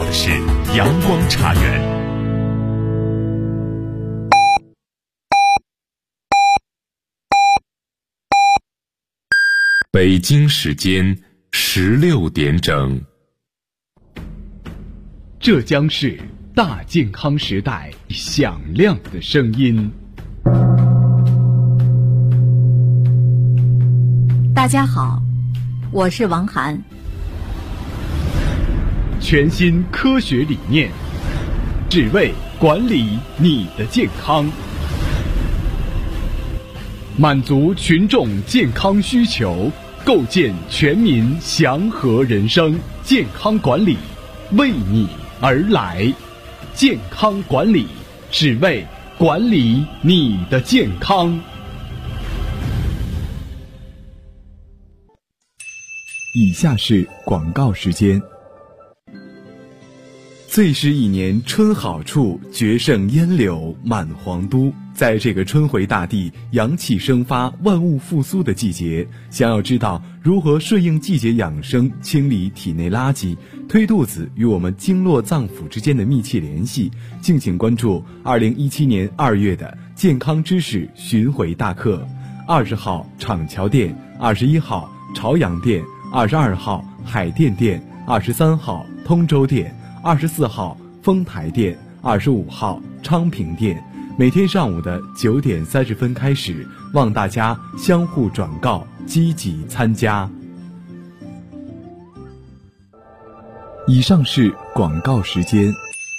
的是阳光茶园。北京时间16点整。 这将是大健康时代响亮的声音。 大家好，我是王涵。 全新科学理念，只为管理你的健康，满足群众健康需求，构建全民祥和人生。健康管理为你而来，健康管理只为管理你的健康。以下是广告时间。最是一年春好处，绝胜烟柳满皇都。在这个春回大地、阳气生发、万物复苏的季节，想要知道如何顺应季节养生，清理体内垃圾，推肚子与我们经络脏腑之间的密切联系，敬请关注2017年2月的健康知识巡回大课。20号厂桥店，21号朝阳店，22号海淀店，23号通州店，24号丰台店，25号昌平店。每天上午的9点30分开始，望大家相互转告，积极参加。以上是广告时间。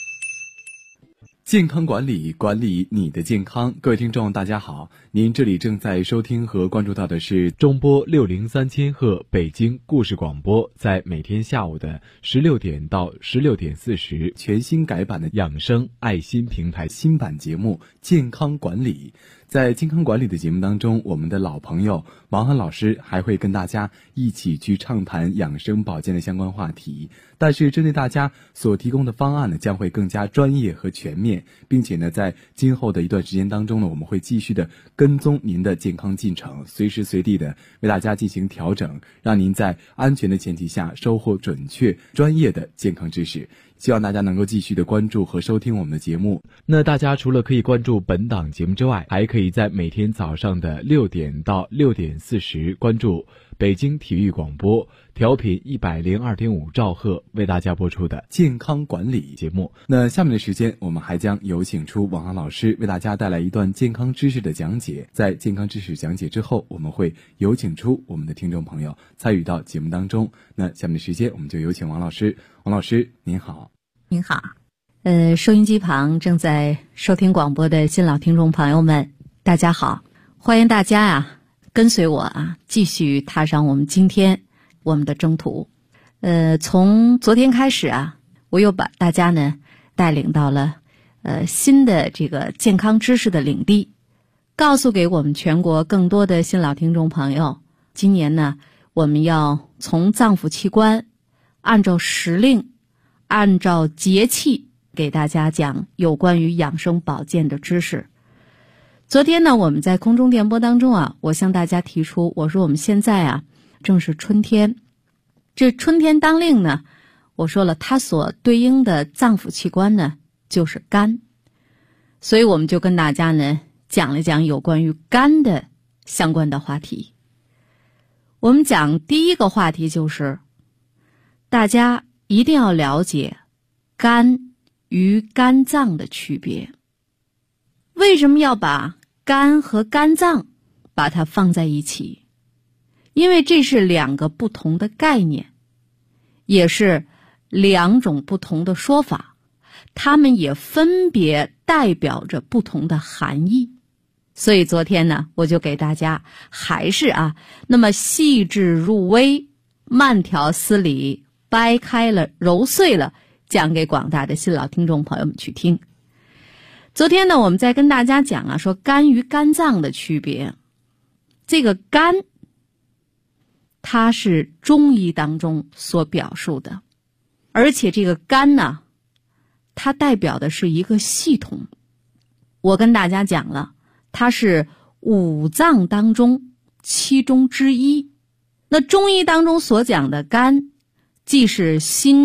健康管理，管理你的健康。各位听众大家好，您这里正在收听和关注到的是中波603千赫北京故事广播，在每天下午的16点到16点40，全新改版的养生爱心平台新版节目健康管理。在健康管理的节目当中，我们的老朋友王涵老师还会跟大家一起去畅谈养生保健的相关话题，但是针对大家所提供的方案呢，将会更加专业和全面，并且呢，在今后的一段时间当中呢，我们会继续的跟踪您的健康进程，随时随地的为大家进行调整，让您在安全的前提下收获准确专业的健康知识。希望大家能够继续的关注和收听我们的节目。那大家除了可以关注本档节目之外，还可以在每天早上的6点到6点40关注北京体育广播调频102.5兆赫为大家播出的健康管理节目。那下面的时间，我们还将有请出王涵老师为大家带来一段健康知识的讲解。在健康知识讲解之后，我们会有请出我们的听众朋友参与到节目当中。那下面的时间，我们就有请王老师。王老师您好。 您好，收音机旁正在收听广播的新老听众朋友们，大家好，欢迎大家跟随我继续踏上我们今天我们的征途。从昨天开始我又把大家呢带领到了新的这个健康知识的领地，告诉给我们全国更多的新老听众朋友，今年呢我们要从脏腑器官按照时令按照节气给大家讲有关于养生保健的知识。昨天呢，我们在空中电波当中我向大家提出，我说我们现在正是春天，这春天当令呢，我说了它所对应的脏腑器官呢就是肝，所以我们就跟大家呢讲了讲有关于肝的相关的话题。我们讲第一个话题就是大家一定要了解肝与肝脏的区别。为什么要把肝和肝脏把它放在一起？因为这是两个不同的概念，也是两种不同的说法，它们也分别代表着不同的含义。所以昨天呢，我就给大家还是那么细致入微，慢条斯理，掰开了揉碎了讲给广大的新老听众朋友们去听。昨天呢，我们在跟大家讲说肝与肝脏的区别。这个肝它是中医当中所表述的，而且这个肝呢，它代表的是一个系统。我跟大家讲了，它是五脏当中其中之一。那中医当中所讲的肝，既是心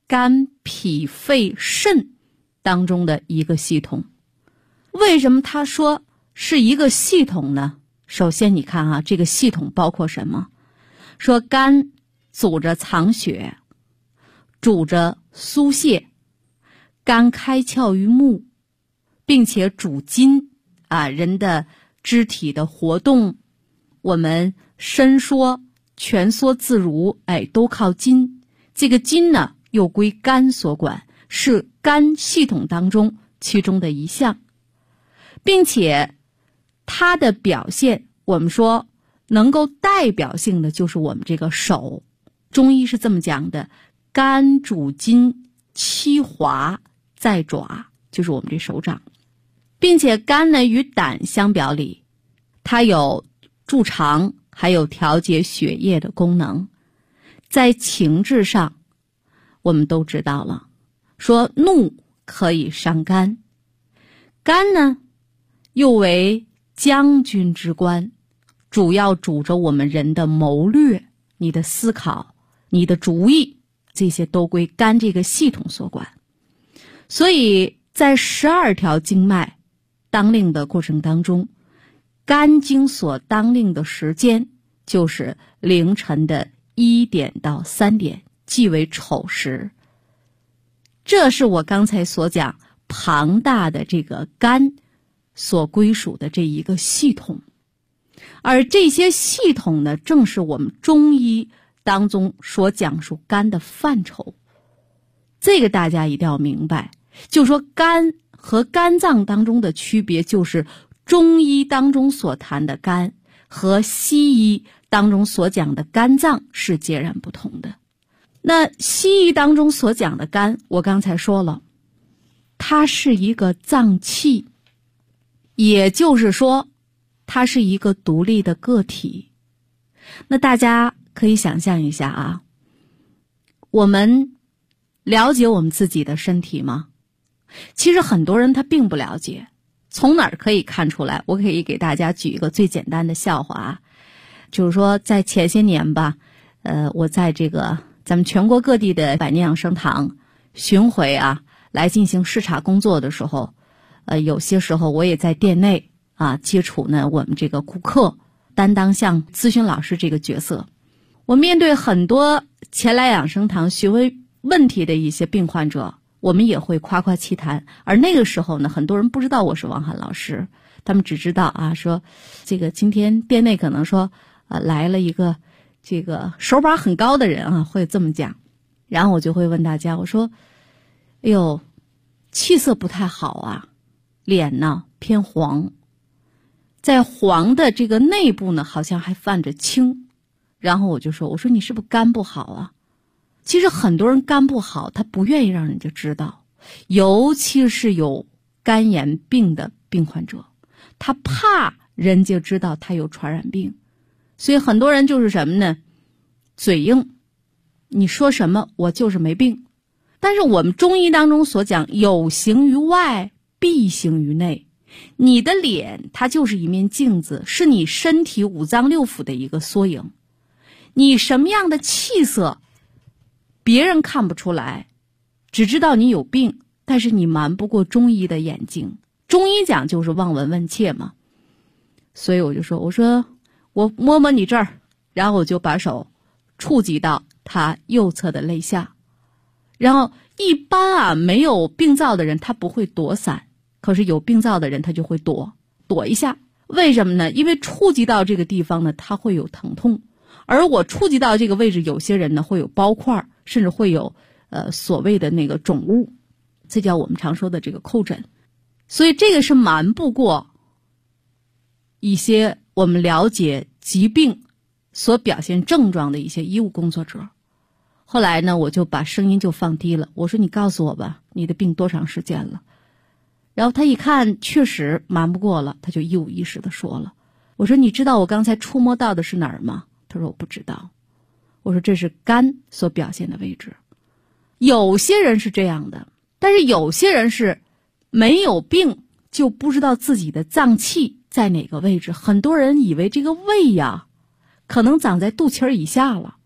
肝、脾、肺、肾当中的一个系统。为什么他说是一个系统呢？首先你看啊，这个系统包括什么？说肝阻着藏血，主着疏泄，肝开窍于目，并且主筋啊，人的肢体的活动，我们伸缩、蜷缩自如，都靠筋。这个筋呢，又归肝所管，是肝系统当中其中的一项，并且它的表现，我们说能够代表性的就是我们这个手。中医是这么讲的：肝主筋，七华在爪，就是我们这手掌。并且肝呢与胆相表里，它有助肠还有调节血液的功能。在情志上我们都知道了，说怒可以伤肝，肝呢又为将军之官，主要主着我们人的谋略，你的思考，你的主意，这些都归肝这个系统所管。所以在12条经脉当令的过程当中，肝经所当令的时间就是凌晨的1点到3点，即为丑时。这是我刚才所讲庞大的这个肝所归属的这一个系统。而这些系统呢，正是我们中医当中所讲述肝的范畴。这个大家一定要明白，就是说肝和肝脏当中的区别，就是中医当中所谈的肝和西医当中所讲的肝脏是截然不同的。那西医当中所讲的肝，我刚才说了，它是一个脏器，也就是说它是一个独立的个体。那大家可以想象一下啊，我们了解我们自己的身体吗？其实很多人他并不了解。从哪儿可以看出来？我可以给大家举一个最简单的笑话啊，就是说在前些年吧，我在这个咱们全国各地的百年养生堂巡回啊，来进行视察工作的时候，有些时候我也在店内啊接触呢我们这个顾客，担当像咨询老师这个角色。我面对很多前来养生堂询问问题的一些病患者，我们也会夸夸其谈。而那个时候呢，很多人不知道我是王涵老师，他们只知道啊，说这个今天店内可能说来了一个这个手把很高的人啊，会这么讲。然后我就会问大家，我说哎呦，气色不太好啊，脸呢偏黄，在黄的这个内部呢好像还泛着青。然后我说你是不是肝不好啊？其实很多人肝不好，他不愿意让人家知道，尤其是有肝炎病的病患者，他怕人家知道他有传染病。所以很多人就是什么呢？嘴硬，你说什么我就是没病。但是我们中医当中所讲，有形于外，必形于内。你的脸它就是一面镜子，是你身体五脏六腑的一个缩影。你什么样的气色别人看不出来，只知道你有病，但是你瞒不过中医的眼睛。中医讲就是望闻问切嘛。所以我说我摸摸你这儿，然后我就把手触及到他右侧的肋下。然后一般啊没有病灶的人他不会躲闪，可是有病灶的人他就会躲一下。为什么呢？因为触及到这个地方呢，他会有疼痛。而我触及到这个位置，有些人呢会有包块，甚至会有所谓的那个肿物，这叫我们常说的这个叩诊。所以这个是瞒不过一些我们了解疾病所表现症状的一些医务工作者。后来呢，我就把声音就放低了，我说你告诉我吧，你的病多长时间了？然后他一看确实瞒不过了，他就一五一十的说了。我说你知道我刚才触摸到的是哪儿吗？他说我不知道。我说这是肝所表现的位置。有些人是这样的，但是有些人是没有病就不知道自己的脏器在哪个位置。很多人以为这个胃呀可能长在肚脐儿以下了。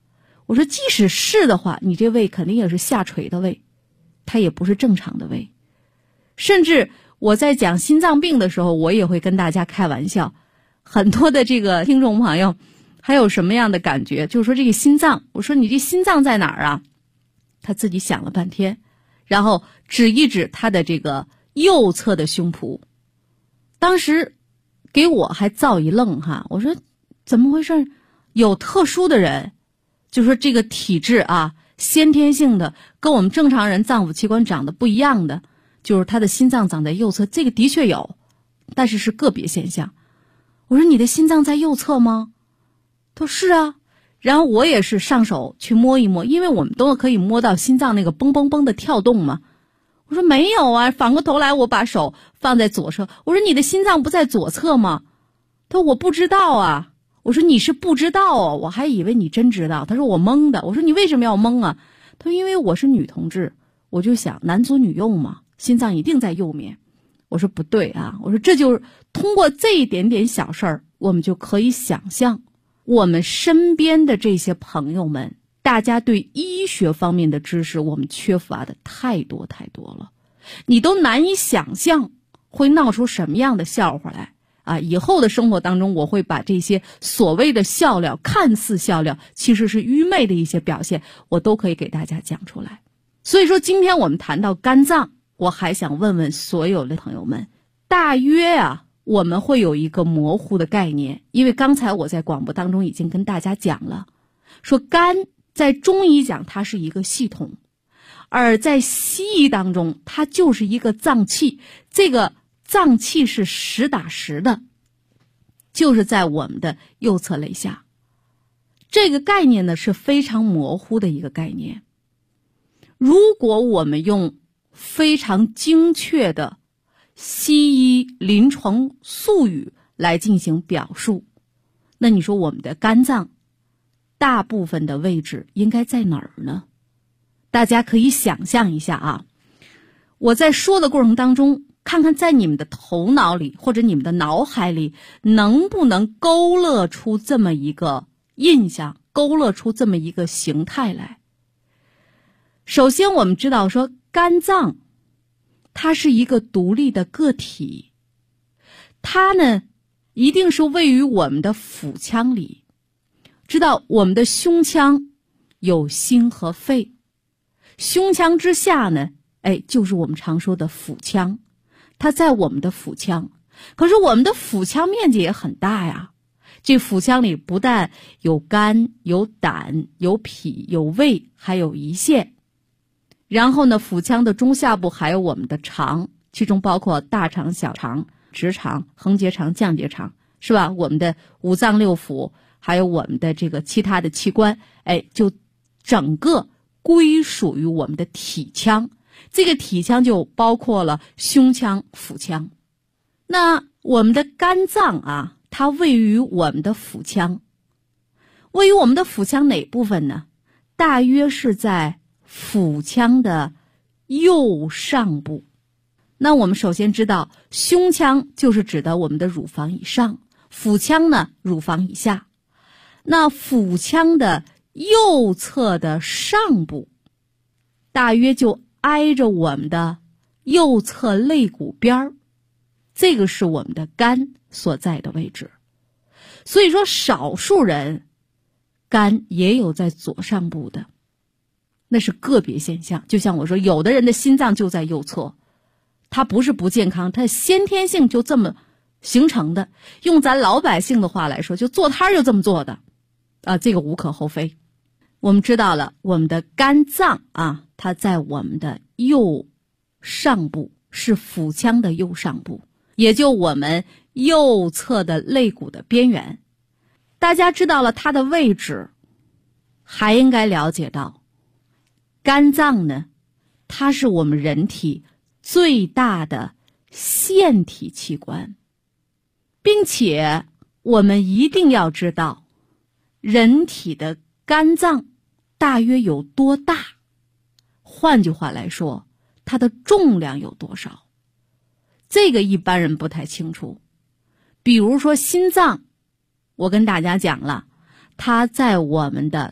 我说即使是的话，你这胃肯定也是下垂的胃，它也不是正常的胃。甚至我在讲心脏病的时候，我也会跟大家开玩笑，很多的这个听众朋友还有什么样的感觉，就是说这个心脏，我说你这心脏在哪儿啊？他自己想了半天，然后指一指他的这个右侧的胸脯。当时给我还造一愣哈，我说怎么回事？有特殊的人，就说这个体质啊，先天性的跟我们正常人脏腑器官长得不一样的，就是他的心脏长在右侧，这个的确有，但是是个别现象。我说你的心脏在右侧吗？他说是啊。然后我也是上手去摸一摸，因为我们都可以摸到心脏那个嘣嘣嘣的跳动嘛。我说没有啊，反过头来我把手放在左侧，我说你的心脏不在左侧吗？他说我不知道啊。我说你是不知道哦，我还以为你真知道。他说我懵的。我说你为什么要懵啊？他说因为我是女同志，我就想男左女右嘛，心脏一定在右面。我说不对啊，我说这就是通过这一点点小事儿，我们就可以想象我们身边的这些朋友们，大家对医学方面的知识我们缺乏的太多太多了，你都难以想象会闹出什么样的笑话来啊！以后的生活当中，我会把这些所谓的笑料，看似笑料，其实是愚昧的一些表现，我都可以给大家讲出来。所以说今天我们谈到肝脏，我还想问问所有的朋友们，大约啊我们会有一个模糊的概念，因为刚才我在广播当中已经跟大家讲了，说肝在中医讲它是一个系统，而在西医当中它就是一个脏器，这个脏器是实打实的，就是在我们的右侧肋下。这个概念呢是非常模糊的一个概念，如果我们用非常精确的西医临床术语来进行表述，那你说我们的肝脏大部分的位置应该在哪儿呢？大家可以想象一下啊，我在说的过程当中，看看在你们的头脑里或者你们的脑海里能不能勾勒出这么一个印象，勾勒出这么一个形态来。首先我们知道说肝脏它是一个独立的个体，它呢一定是位于我们的腹腔里。知道我们的胸腔有心和肺，胸腔之下呢就是我们常说的腹腔，它在我们的腹腔。可是我们的腹腔面积也很大呀，这腹腔里不但有肝，有胆，有脾，有胃，还有胰腺。然后呢，腹腔的中下部还有我们的肠，其中包括大肠、小肠、直肠、横结肠、降结肠，是吧？我们的五脏六腑，还有我们的这个其他的器官，就整个归属于我们的体腔。这个体腔就包括了胸腔、腹腔。那我们的肝脏啊，它位于我们的腹腔。位于我们的腹腔哪部分呢？大约是在腹腔的右上部。那我们首先知道，胸腔就是指的我们的乳房以上，腹腔呢，乳房以下。那腹腔的右侧的上部，大约就挨着我们的右侧肋骨边儿，这个是我们的肝所在的位置。所以说少数人肝也有在左上部的，那是个别现象。就像我说，有的人的心脏就在右侧，他不是不健康，他先天性就这么形成的。用咱老百姓的话来说，就坐摊就这么做的啊，这个无可厚非。我们知道了，我们的肝脏啊，它在我们的右上部，是腹腔的右上部，也就我们右侧的肋骨的边缘。大家知道了它的位置，还应该了解到肝脏呢，它是我们人体最大的腺体器官，并且我们一定要知道人体的肝脏大约有多大，换句话来说，它的重量有多少，这个一般人不太清楚。比如说心脏，我跟大家讲了，它在我们的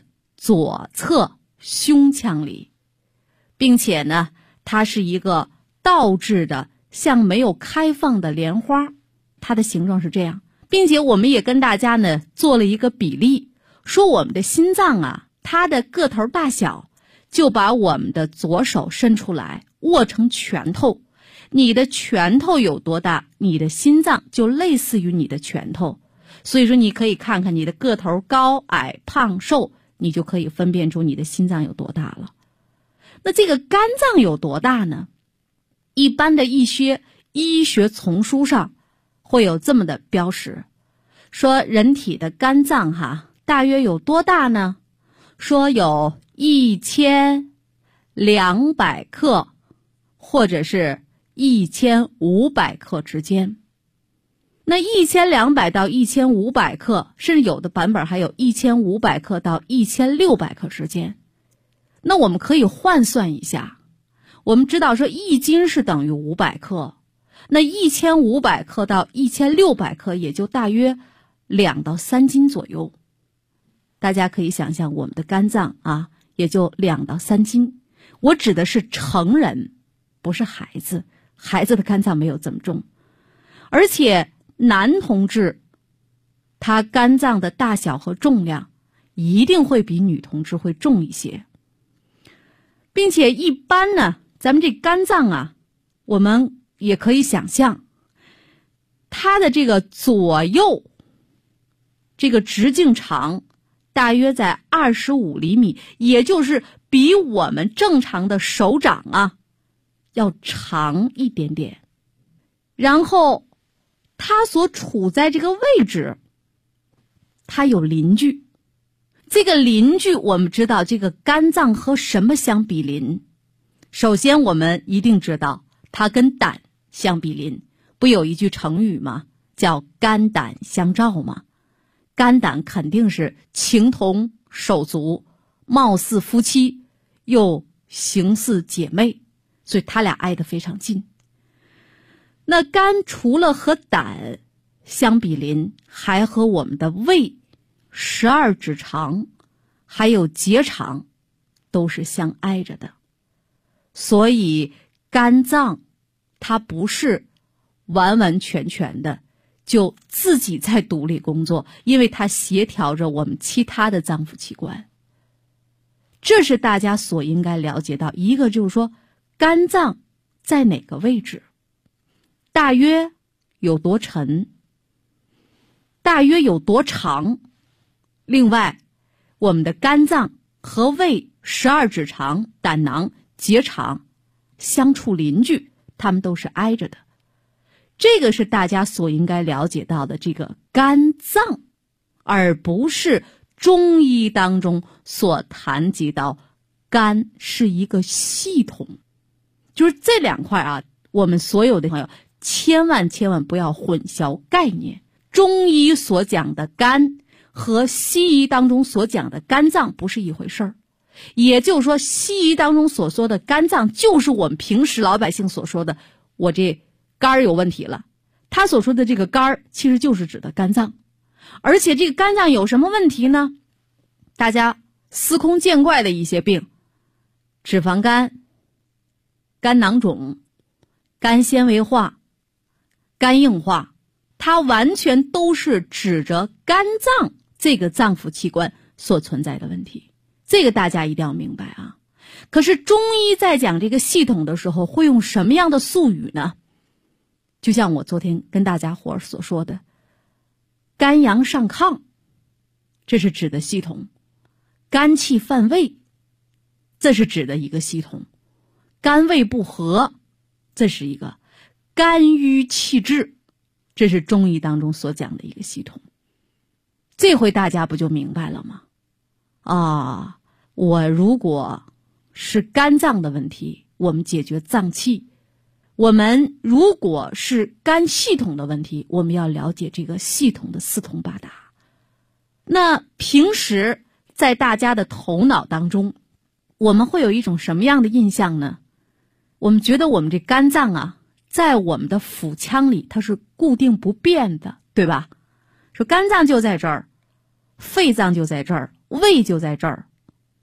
左侧胸腔里，并且呢，它是一个倒置的像没有开放的莲花，它的形状是这样。并且我们也跟大家呢做了一个比例，说我们的心脏啊，它的个头大小，就把我们的左手伸出来握成拳头，你的拳头有多大，你的心脏就类似于你的拳头。所以说你可以看看你的个头高矮胖瘦，你就可以分辨出你的心脏有多大了。那这个肝脏有多大呢？一般的一些医学丛书上会有这么的标识，说人体的肝脏大约有多大呢？说有1200克或者是1500克之间。那1200到1500克，甚至有的版本还有1500克到1600克之间。那我们可以换算一下，我们知道说1斤是等于500克，那1500克到1600克也就大约2到3斤左右。大家可以想象我们的肝脏也就2到3斤。我指的是成人，不是孩子，孩子的肝脏没有这么重。而且男同志他肝脏的大小和重量一定会比女同志会重一些。并且一般呢，咱们这肝脏我们也可以想象它的这个左右这个直径长大约在25厘米，也就是比我们正常的手掌要长一点点。然后它所处在这个位置，它有邻居。这个邻居我们知道这个肝脏和什么相比邻？首先我们一定知道它跟胆相比邻，不有一句成语吗？叫肝胆相照吗？肝胆肯定是情同手足，貌似夫妻，又形似姐妹，所以他俩挨得非常近。那肝除了和胆相比邻，还和我们的胃、12指肠还有结肠都是相挨着的。所以肝脏它不是完完全全的就自己在独立工作，因为它协调着我们其他的脏腑器官。这是大家所应该了解到。一个就是说肝脏在哪个位置，大约有多沉，大约有多长。另外我们的肝脏和胃、12指肠、胆囊、结肠相处邻居，它们都是挨着的。这个是大家所应该了解到的这个肝脏，而不是中医当中所谈及到肝是一个系统。就是这两块我们所有的朋友千万不要混淆概念。中医所讲的肝和西医当中所讲的肝脏不是一回事儿。也就是说西医当中所说的肝脏就是我们平时老百姓所说的我这肝有问题了，他所说的这个肝其实就是指的肝脏。而且这个肝脏有什么问题呢？大家司空见惯的一些病，脂肪肝、肝囊肿、肝纤维化、肝硬化，它完全都是指着肝脏这个脏腑器官所存在的问题。这个大家一定要明白可是中医在讲这个系统的时候会用什么样的术语呢？就像我昨天跟大家伙所说的，肝阳上亢，这是指的系统；肝气犯胃，这是指的一个系统；肝胃不和，这是一个；肝郁气滞，这是中医当中所讲的一个系统。这回大家不就明白了吗？我如果是肝脏的问题，我们解决脏器；我们如果是肝系统的问题，我们要了解这个系统的四通八达。那平时在大家的头脑当中，我们会有一种什么样的印象呢？我们觉得我们这肝脏在我们的腹腔里它是固定不变的，对吧？说肝脏就在这儿，肺脏就在这儿，胃就在这儿，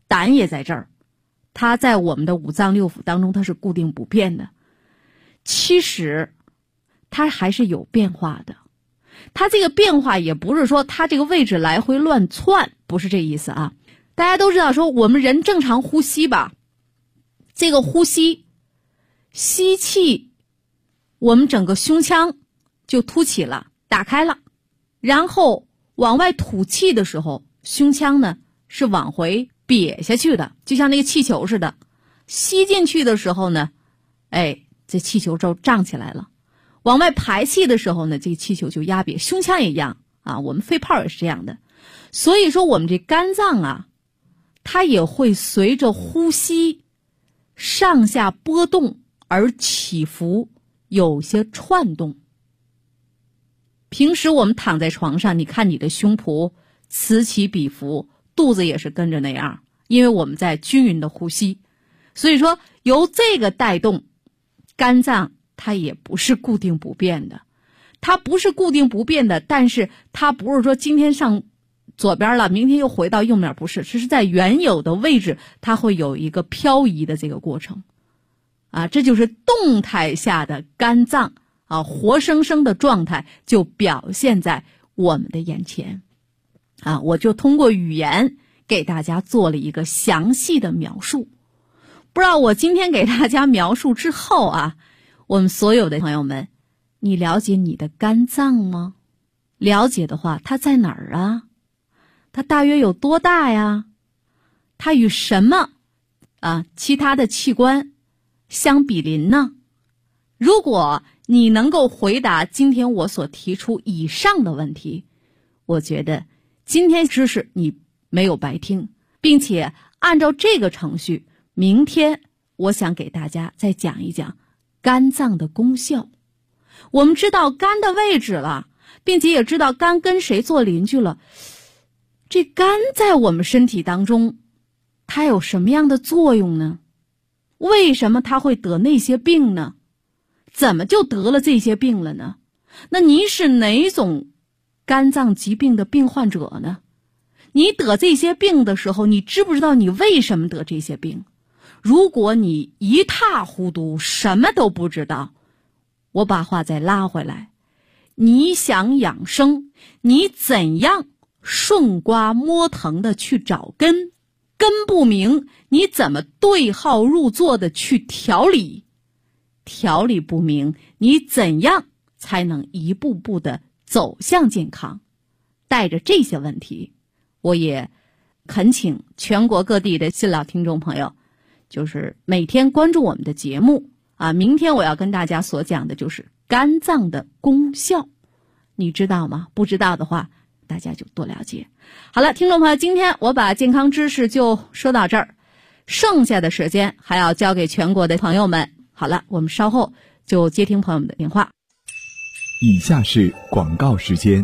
胆也在这儿，它在我们的五脏六腑当中它是固定不变的。其实它还是有变化的，它这个变化也不是说它这个位置来回乱窜，不是这意思啊。大家都知道说我们人正常呼吸吧，这个呼吸吸气，我们整个胸腔就凸起了，打开了，然后往外吐气的时候，胸腔呢是往回瘪下去的，就像那个气球似的。吸进去的时候呢，这气球就胀起来了。往外排气的时候呢，这个气球就压瘪。胸腔也一样啊，我们肺泡也是这样的。所以说我们这肝脏啊，它也会随着呼吸上下波动而起伏，有些窜动。平时我们躺在床上，你看你的胸脯此起彼伏，肚子也是跟着那样，因为我们在均匀的呼吸。所以说由这个带动，肝脏它也不是固定不变的。它不是固定不变的，但是它不是说今天上左边了，明天又回到右面，不是，这是在原有的位置，它会有一个漂移的这个过程啊，这就是动态下的肝脏啊，活生生的状态就表现在我们的眼前啊。我就通过语言给大家做了一个详细的描述。不知道我今天给大家描述之后啊，我们所有的朋友们，你了解你的肝脏吗？了解的话，它在哪儿啊？它大约有多大呀？它与什么其他的器官相比邻呢？如果你能够回答今天我所提出以上的问题，我觉得今天知识你没有白听，并且按照这个程序，明天我想给大家再讲一讲肝脏的功效。我们知道肝的位置了，并且也知道肝跟谁做邻居了。这肝在我们身体当中，它有什么样的作用呢？为什么它会得那些病呢？怎么就得了这些病了呢？那你是哪种肝脏疾病的病患者呢？你得这些病的时候，你知不知道你为什么得这些病？如果你一塌糊涂，什么都不知道，我把话再拉回来，你想养生，你怎样顺瓜摸藤的去找根？根不明，你怎么对号入座的去调理？调理不明，你怎样才能一步步的走向健康？带着这些问题，我也恳请全国各地的新老听众朋友，就是每天关注我们的节目啊。明天我要跟大家所讲的就是肝脏的功效，你知道吗？不知道的话，大家就多了解。好了，听众朋友，今天我把健康知识就说到这儿，剩下的时间还要交给全国的朋友们。好了，我们稍后就接听朋友们的电话。 以下是广告时间。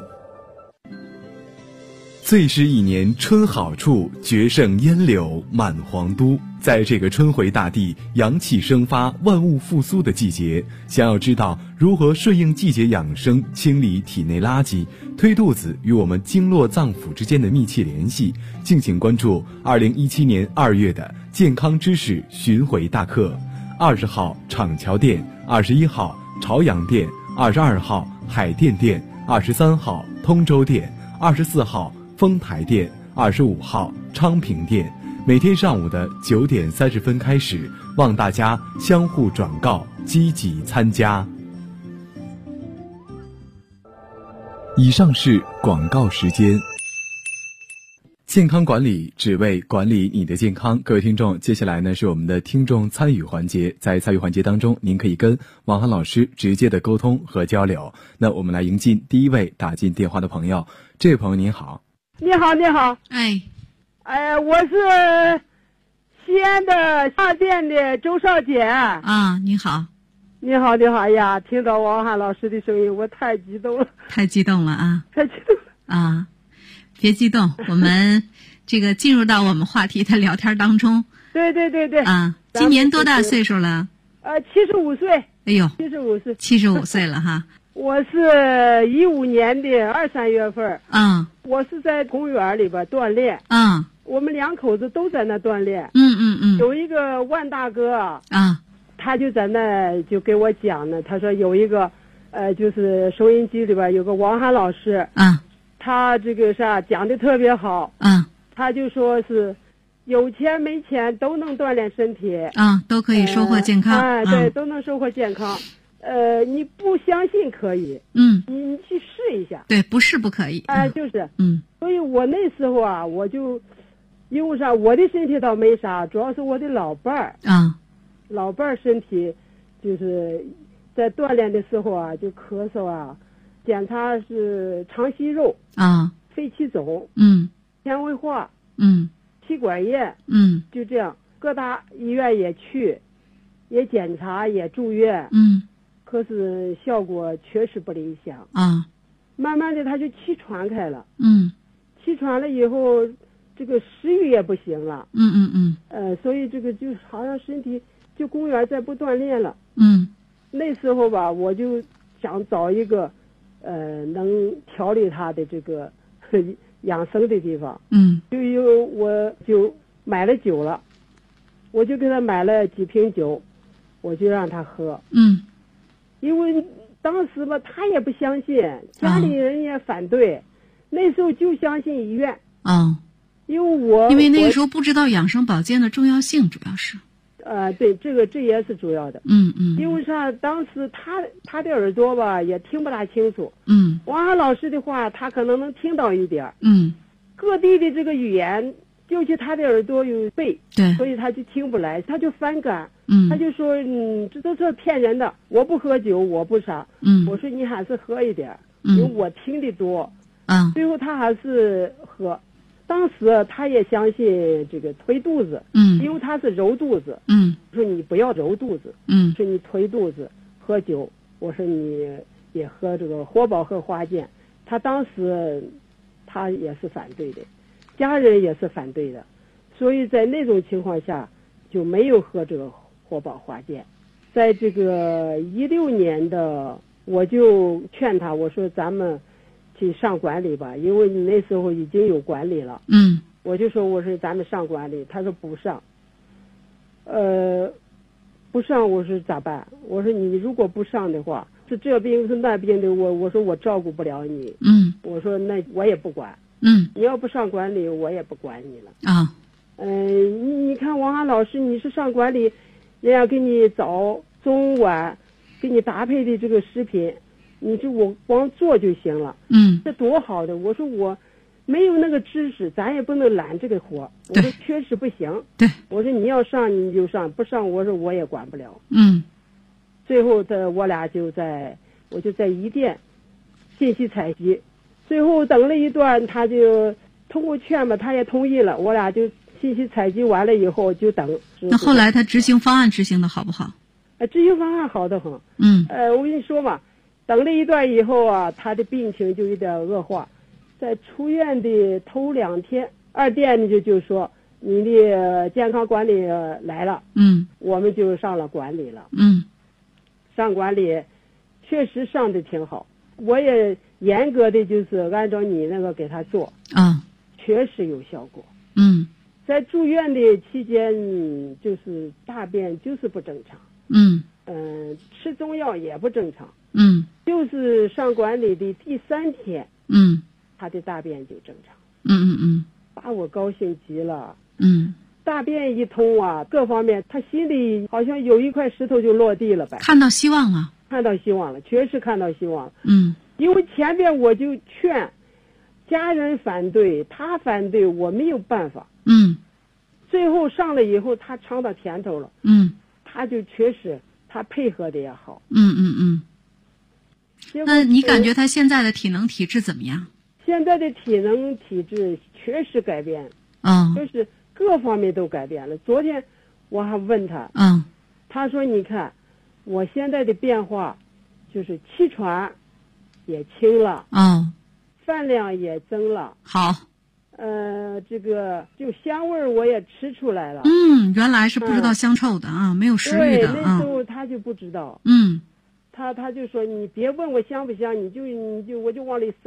最是一年春好处，绝胜烟柳满皇都。在这个春回大地、阳气生发、万物复苏的季节，想要知道如何顺应季节养生，清理体内垃圾，推肚子与我们经络脏腑之间的密切联系，敬请关注2017年2月的健康知识巡回大课。20号厂桥店，21号朝阳店，22号海淀店，23号通州店，24号丰台店，25号昌平店，每天上午的9点30分开始，望大家相互转告，积极参加。以上是广告时间。健康管理只为管理你的健康。各位听众，接下来呢是我们的听众参与环节。在参与环节当中，您可以跟王涵老师直接的沟通和交流。那我们来迎进第一位打进电话的朋友。这位朋友您好。 你好，你好。我是西安的大店的周少姐。 啊，你好。 你好，你好。哎呀，听到王涵老师的声音，我太激动了。 太激动了啊！ 太激动了啊！别激动，我们这个进入到我们话题的聊天当中。 对对对对。 啊，今年多大岁数了 ？75岁。 哎呦 ，75岁。 75岁了哈。 我是15年的2、3月份。 嗯。 我是在公园里边锻炼。 嗯。 我们2口子都在那锻炼。有一个万大哥啊，他就在那就给我讲呢，他说有一个就是收音机里边有个王涵老师，他这个啥讲的特别好，他就说是有钱没钱都能锻炼身体， 都可以收获健康， 对，都能收获健康。你不相信可以，你去试一下， 对，不试不可以， 就是，所以我那时候啊，我就因为啥，我的身体倒没啥，主要是我的老伴儿，老伴儿身体就是在锻炼的时候啊，就咳嗽啊，检查是肠息肉，肺气肿，纤维化，气管炎，就这样，各大医院也去，也检查，也住院，可是效果确实不理想，慢慢的他就气喘开了，气喘了以后，这个食欲也不行了，所以这个就好像身体就公园再不锻炼了，那时候吧，我就想找一个能调理他的这个养生的地方，我就买了酒了，我就给他买了几瓶酒，我就让他喝，因为当时吧他也不相信，家里人也反对，那时候就相信医院，因为那个时候不知道养生保健的重要性，主要是， 对，这也是主要的，因为啥，当时他的耳朵吧也听不大清楚，王涵老师的话他可能能听到一点，各地的这个语言，尤其他的耳朵有背， 对， 所以他就听不来，他就反感，他就说，这都是骗人的，我不喝酒，我不啥，我说你还是喝一点，因为我听的多，最后他还是喝。当时他也相信这个推肚子，因为他是揉肚子，说你不要揉肚子，说你推肚子喝酒，我说你也喝这个活宝和花健，他当时他也是反对的，家人也是反对的，所以在那种情况下就没有喝这个活宝花健。在这个16年的，我就劝他，我说咱们去上管理吧，因为你那时候已经有管理了，我就说我说咱们上管理，他说不上，不上，我说咋办？我说你如果不上的话，是这病是那病的，我说我照顾不了你，我说那我也不管，你要不上管理，我也不管你了，你看王涵老师，你是上管理，人家给你早中晚给你搭配的这个食品，你就我光做就行了，这多好的！我说我没有那个知识，咱也不能揽这个活，我说确实不行， 对， 我说你要上你就上，不上我说我也管不了，最后我俩我就在一店信息采集，最后等了一段，他就通过劝吧，他也同意了，我俩就信息采集完了以后就等。 那后来他执行方案执行的好不好？ 执行方案好得很，我跟你说嘛，等了一段以后啊，他的病情就有点恶化，在出院的头2天，二店就说你的健康管理来了，我们就上了管理了，上管理确实上的挺好，我也严格的就是按照你那个给他做，确实有效果，在住院的期间，就是大便就是不正常，吃中药也不正常，就是上管理的第3天，他的大便就正常，把我高兴极了，大便一通啊，各方面他心里好像有一块石头就落地了呗， 看到希望了， 确实看到希望了，因为前边我就劝家人反对，他反对，我没有办法，最后上了以后他尝到甜头了，他就确实他配合的也好， 那你感觉他现在的体能体质怎么样？ 现在的体能体质确实改变，就是各方面都改变了。昨天我还问他，他说你看我现在的变化就是气喘也轻了，饭量也增了， 好， 这个就香味儿我也吃出来了， 原来是不知道香臭的啊，没有食欲的， 对，那时候他就不知道，他就说你别问我香不香，你就我就往里塞吧，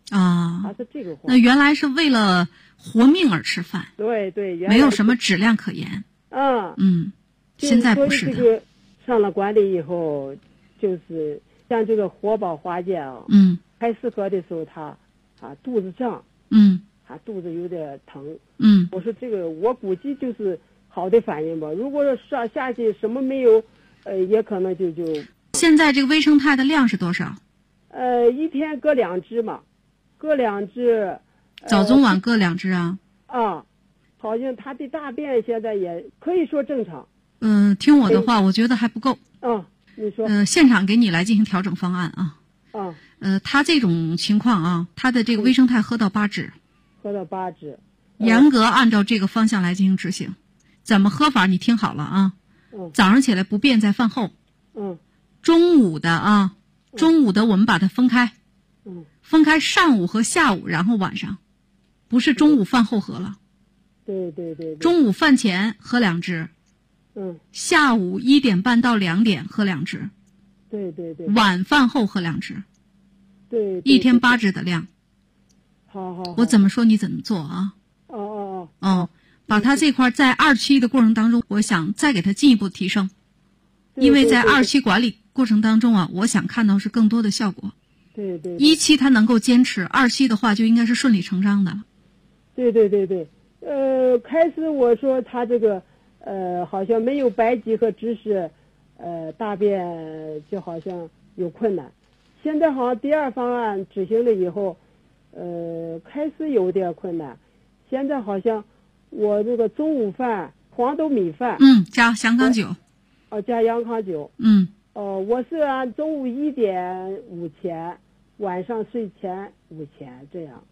啊， 他是这个话。 那原来是为了活命而吃饭。 对对， 没有什么质量可言。现在不是的。 这个上了管理以后，就是像这个活宝花剑啊，开始喝的时候他肚子胀，他肚子有点疼，我说这个我估计就是好的反应吧。如果说下去什么没有，也可能就。 现在这个微生态的量是多少？ 一天各2支嘛，各2支。 早中晚各2支啊？ 好像他的大便现在也可以说正常。 听我的话，我觉得还不够。 你说。 现场给你来进行调整方案啊。他这种情况啊，他的这个微生态喝到8支。喝到8支。严格按照这个方向来进行执行。怎么喝法？你听好了啊。早上起来不便在饭后。中午的我们把它分开。分开上午和下午，然后晚上，不是中午饭后喝了。对。中午饭前喝2支。下午1点半到2点喝2支。对。晚饭后喝2支。对。一天8支的量。好。我怎么说你怎么做啊？把它这块在2期的过程当中，我想再给它进一步提升，因为在2期管理过程当中啊，我想看到是更多的效果。对。1期它能够坚持，2期的话就应该是顺理成章的了。对。开始我说他这个好像没有白及和知识，大便就好像有困难。现在好像第2方案执行了以后，开始有点困难。现在好像我这个中午饭黄豆米饭，加香康酒。加羊康酒。我是按中午1点5钱，晚上睡前5钱这样。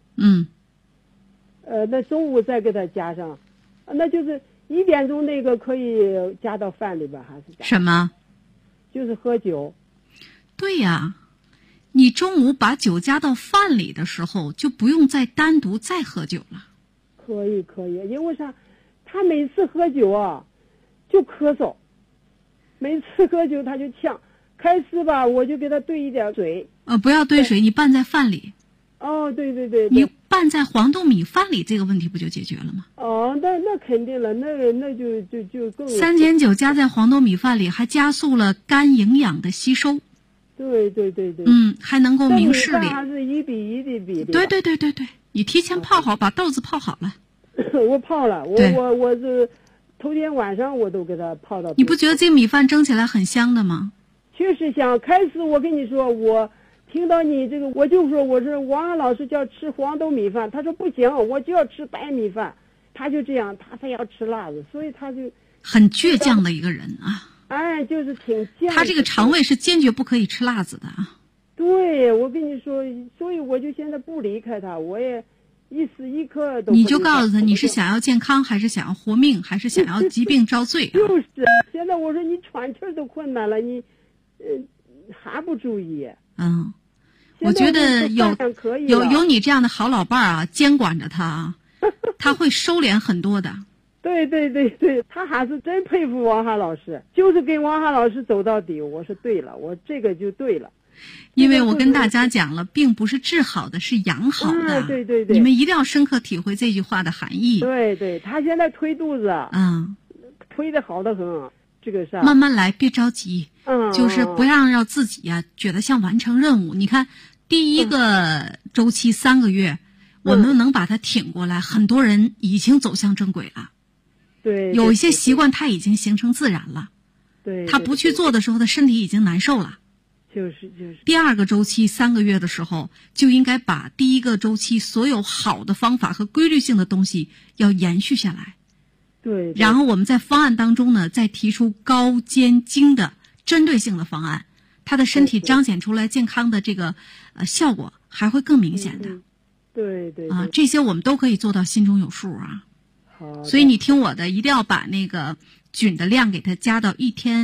那中午再给它加上，那就是1点钟那个可以加到饭里边，还是加什么？就是喝酒。对呀，你中午把酒加到饭里的时候，就不用再单独再喝酒了。可以，因为啥？他每次喝酒啊，就咳嗽，每次喝酒他就呛。开始吧，我就给他兑一点水。不要兑水，你拌在饭里。对。你拌在黄豆米饭里，这个问题不就解决了吗？那肯定了，那就更。3碱酒加在黄豆米饭里，还加速了肝营养的吸收。对。还能够明事理。还是1比1的比例。对，你提前泡好，把豆子泡好了。我泡了，我是头天晚上我都给它泡到。你不觉得这米饭蒸起来很香的吗？确实香。开始我跟你说，我听到你这个，我就说我是王安老师叫吃黄豆米饭，他说不行，我就要吃白米饭。他就这样，他非要吃辣子，所以他就很倔强的一个人啊。就是挺犟。他这个肠胃是坚决不可以吃辣子的啊。对，我跟你说，所以我就现在不离开他，我也一时一刻都。你就告诉他，你是想要健康，还是想要活命，还是想要疾病遭罪？就是现在我说你喘气都困难了，你还不注意。我觉得有你这样的好老伴儿啊，监管着他啊，他会收敛很多的。对，他还是真佩服王涵老师，就是跟王涵老师走到底。我说对了，我这个就对了。因为我跟大家讲了，并不是治好的，是养好的。对，你们一定要深刻体会这句话的含义。对，他现在推肚子，推的好得很。这个是慢慢来，别着急。就是不让自己呀觉得像完成任务。你看，第1个周期3个月，我们能把它挺过来，很多人已经走向正轨了。对，有一些习惯他已经形成自然了。对，他不去做的时候，他身体已经难受了。就是第2个周期3个月的时候，就应该把第1个周期所有好的方法和规律性的东西要延续下来。对，然后我们在方案当中呢，再提出高尖精的针对性的方案，他的身体彰显出来健康的这个效果还会更明显的。对，这些我们都可以做到心中有数啊。好，所以你听我的，一定要把那个菌的量给它加到1天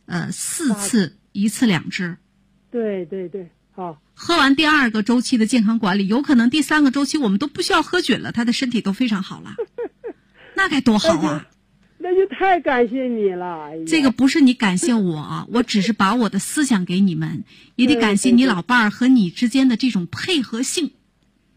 4次，1次2支。对，好。喝完第2个周期的健康管理，有可能第3个周期我们都不需要喝菌了，他的身体都非常好了。那该多好啊！那就太感谢你了。这个不是你感谢我啊，我只是把我的思想给你们，也得感谢你老伴儿和你之间的这种配合性。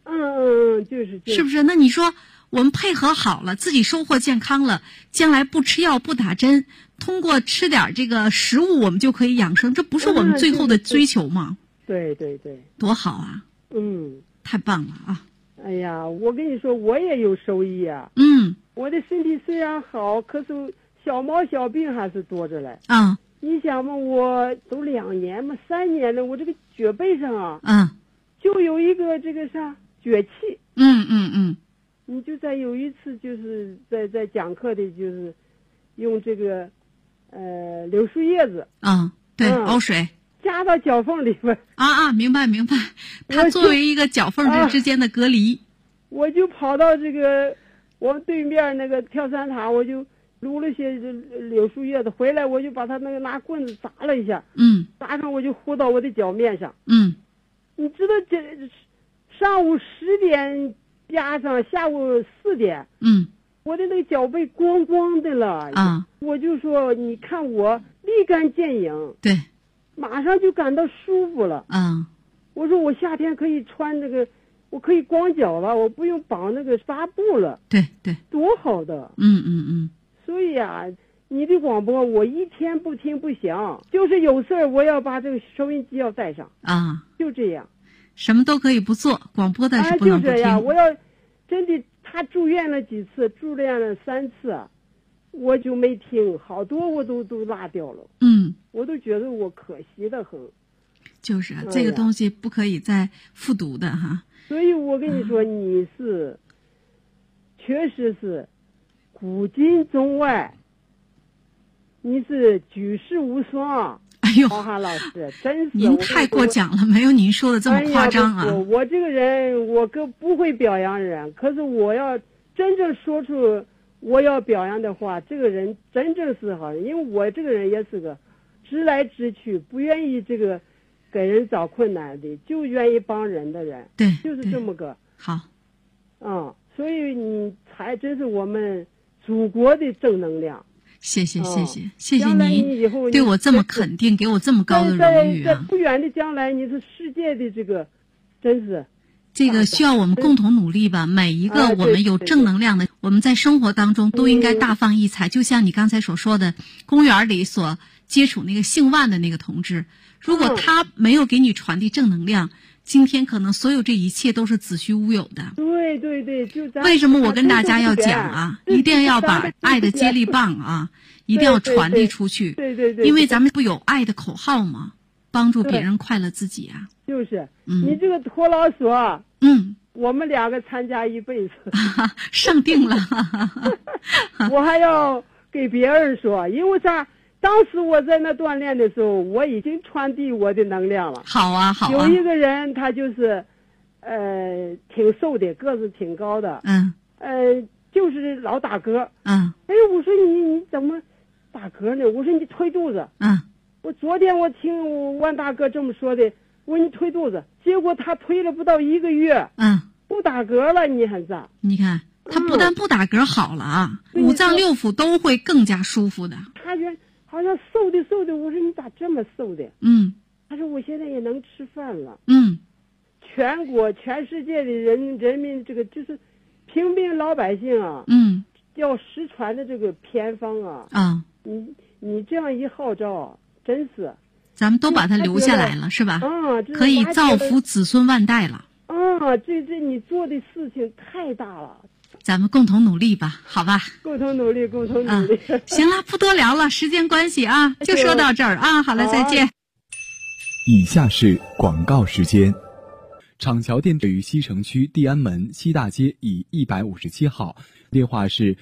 就是是不是？那你说我们配合好了，自己收获健康了，将来不吃药不打针，通过吃点这个食物，我们就可以养生，这不是我们最后的追求吗？ 对， 多好啊！太棒了啊！ 哎呀，我跟你说，我也有收益啊。我的身体虽然好，可是小毛小病还是多着嘞。你想嘛，我都2年嘛，3年了，我这个脚背上啊，就有一个这个啥脚气。你就在有一次就是在讲课的，就是用这个柳树叶子对，熬水加到脚缝里边明白，它作为一个脚缝之间的隔离。 我就跑到这个我们对面那个跳伞塔，我就撸了些柳树叶子回来，我就把它那个拿棍子砸了一下，砸上我就糊到我的脚面上。你知道这上午10点加上下午4点，我的那个脚背光光的了我就说你看我立竿见影， 对， 马上就感到舒服了。我说我夏天可以穿这个，我可以光脚了，我不用绑那个纱布了。 对， 多好的。所以啊，你的广播我一天不听不响，就是有事儿我要把这个收音机要带上就这样。 什么都可以不做，广播但是不能不听。 就这样，我要真的他住院了几次，住院了3次，我就没听，好多我都落掉了。我都觉得我可惜的很。 就是这个东西不可以再复读的哈。 所以我跟你说，你是确实是古今中外，你是举世无双。浩涵老师，真是您太过奖了，没有您说的这么夸张啊！ 我这个人，我可不会表扬人，可是我要真正说出我要表扬的话，这个人真正是好人，因为我这个人也是个直来直去，不愿意这个给人找困难的，就愿意帮人的人。 对， 就是这么个好。 所以你才真是我们祖国的正能量。 谢谢您对我这么肯定，给我这么高的荣誉在不远的将来，你是世界的这个，真是这个需要我们共同努力吧。每一个我们有正能量的，我们在生活当中都应该大放异彩。就像你刚才所说的，公园里所接触那个姓万的那个同志，如果他没有给你传递正能量，今天可能所有这一切都是子虚乌有的。 对，就为什么我跟大家要讲一定要把爱的接力棒一定要传递出去。 对， 因为咱们不有爱的口号吗？帮助别人快乐自己啊。 就是你这个托老所我们2个参加一辈子上定了我还要给别人说，因为啥？当时我在那锻炼的时候，我已经传递我的能量了。 好啊。 有一个人他就是挺瘦的，个子挺高的就是老打嗝我说你怎么打嗝呢？我说你推肚子我昨天我听万大哥这么说的，我说你推肚子，结果他推了不到1个月不打嗝了。你看咋？ 你看他不但不打嗝好了五脏六腑都会更加舒服的。 他觉好像瘦的，我说你咋这么瘦的？他说我现在也能吃饭了。全国全世界的人民这个就是平民老百姓要实传的这个偏方你这样一号召，真是咱们都把它留下来了，是吧？可以造福子孙万代了。 这你做的事情太大了。 咱们共同努力吧，好吧？ 共同努力。 行了，不多聊了，时间关系就说到这儿好了，再见。 以下是广告时间。厂桥店位于西城区地安门西大街以157号，电话是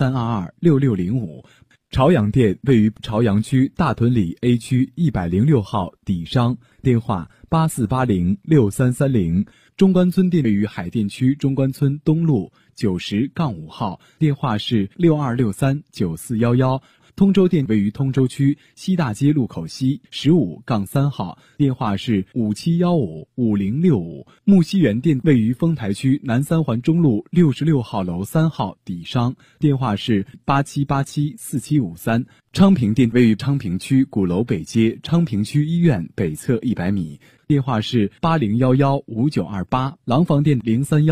83226605。朝阳店位于朝阳区大屯里 A 区106号底商，电话84806330。中关村店位于海淀区中关村东路90-5号，电话是62639411。 通州店位于通州区西大街路口西15-3号，电话是57155065。木樨园店位于丰台区南三环中路66号楼3号底商，电话是87874753。昌平店位于昌平区鼓楼北街昌平区医院北侧100米，电话是80115928。廊坊店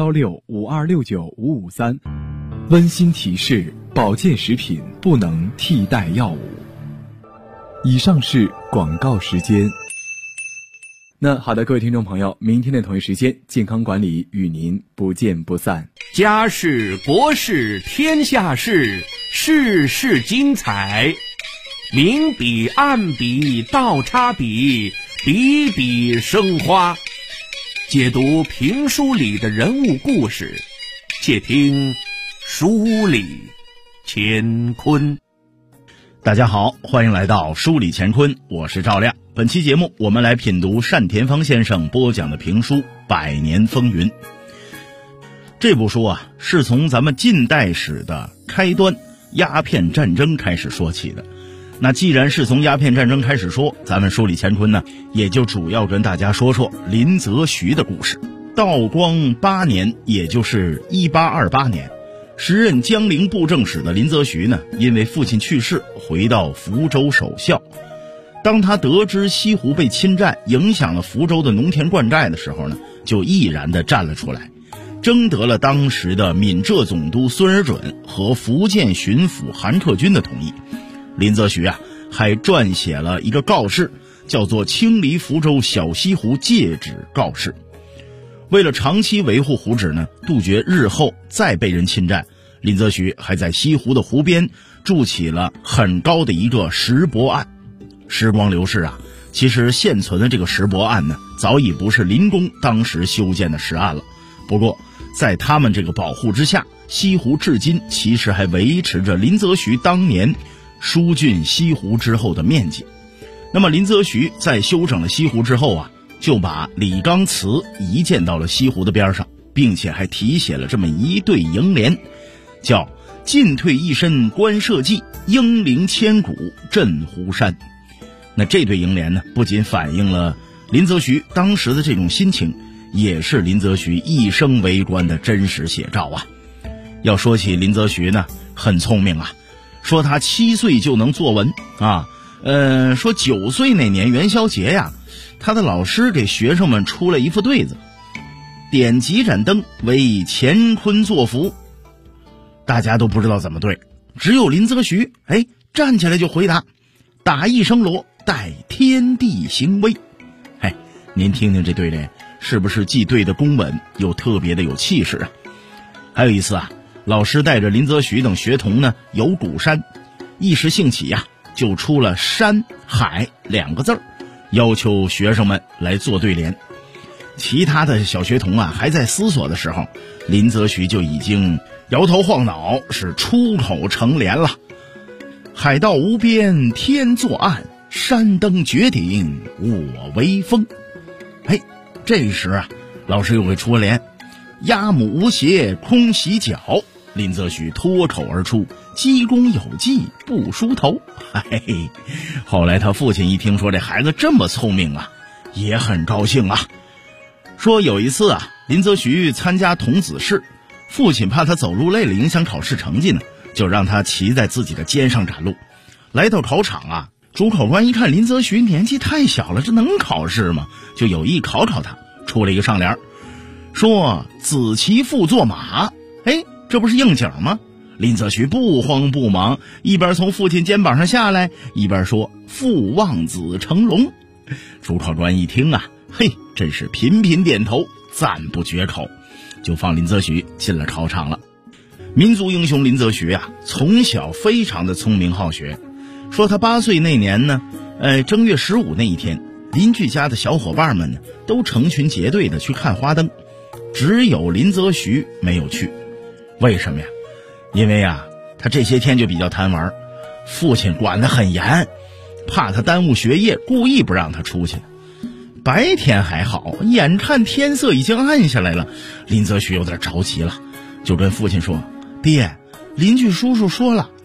031652695553。温馨提示：保健食品不能替代药物。以上是广告时间。那好的，各位听众朋友，明天的同一时间，健康管理与您不见不散。 家事国事天下事，事事精彩，明笔暗笔倒插笔，笔笔生花。解读评书里的人物故事，且听书里乾坤。 大家好，欢迎来到书里乾坤，我是赵亮。本期节目我们来品读单田芳先生播讲的评书《百年风云》。这部书啊，是从咱们近代史的开端鸦片战争开始说起的。那既然是从鸦片战争开始说，咱们书里乾坤呢，也就主要跟大家说说林则徐的故事。道光8年，也就是1828年，时任江陵布政使的林则徐呢，因为父亲去世，回到福州守孝。当他得知西湖被侵占，影响了福州的农田灌溉的时候呢，就毅然地站了出来，征得了当时的闽浙总督孙尔准和福建巡抚韩克君的同意。林则徐啊，还撰写了一个告示，叫做《清理福州小西湖戒旨告示》。为了长期维护湖址呢，杜绝日后再被人侵占，林则徐还在西湖的湖边筑起了很高的一个石泊岸。时光流逝啊，其实现存的这个石泊岸呢，早已不是林公当时修建的石岸了。不过在他们这个保护之下，西湖至今其实还维持着林则徐当年疏浚西湖之后的面积。那么林则徐在修整了西湖之后啊，就把李纲祠移建到了西湖的边上，并且还题写了这么一对楹联，叫进退一身观社稷，英灵千古镇湖山。那这对楹联呢，不仅反映了林则徐当时的这种心情，也是林则徐一生为官的真实写照啊。要说起林则徐呢，很聪明啊，说他7岁就能作文啊，说9岁那年元宵节呀，他的老师给学生们出了一副对子，点几盏灯为乾坤作福。大家都不知道怎么对，只有林则徐站起来就回答，打一声锣，待天地行威。您听听这对联，是不是既对得公稳，又特别的有气势啊？还有一次啊，老师带着林则徐等学童呢游鼓山，一时兴起呀，就出了山海2个字，要求学生们来做对联。其他的小学童啊还在思索的时候，林则徐就已经摇头晃脑，是出口成联了。海道无边天作岸，山登绝顶我威风。这时啊，老师又给出了联，鸭母无鞋空洗脚，林则徐脱口而出，鸡公有技不梳头。后来他父亲一听说这孩子这么聪明啊，也很高兴啊。说有一次啊，林则徐参加童子试，父亲怕他走路累了影响考试成绩呢，就让他骑在自己的肩上赶路。来到考场啊，主考官一看林则徐年纪太小了，这能考试吗？就有意考他，出了一个上联，说子骑父坐马。这不是应景吗？林则徐不慌不忙，一边从父亲肩膀上下来，一边说父望子成龙。主考官一听啊，真是频频点头，赞不绝口，就放林则徐进了考场了。民族英雄林则徐啊，从小非常的聪明好学。说他8岁那年呢，正月15那一天，邻居家的小伙伴们呢，都成群结队的去看花灯，只有林则徐没有去。为什么呀？因为啊，他这些天就比较贪玩，父亲管得很严，怕他耽误学业，故意不让他出去。白天还好，眼看天色已经暗下来了，林则徐有点着急了，就跟父亲说，爹，邻居叔叔说了，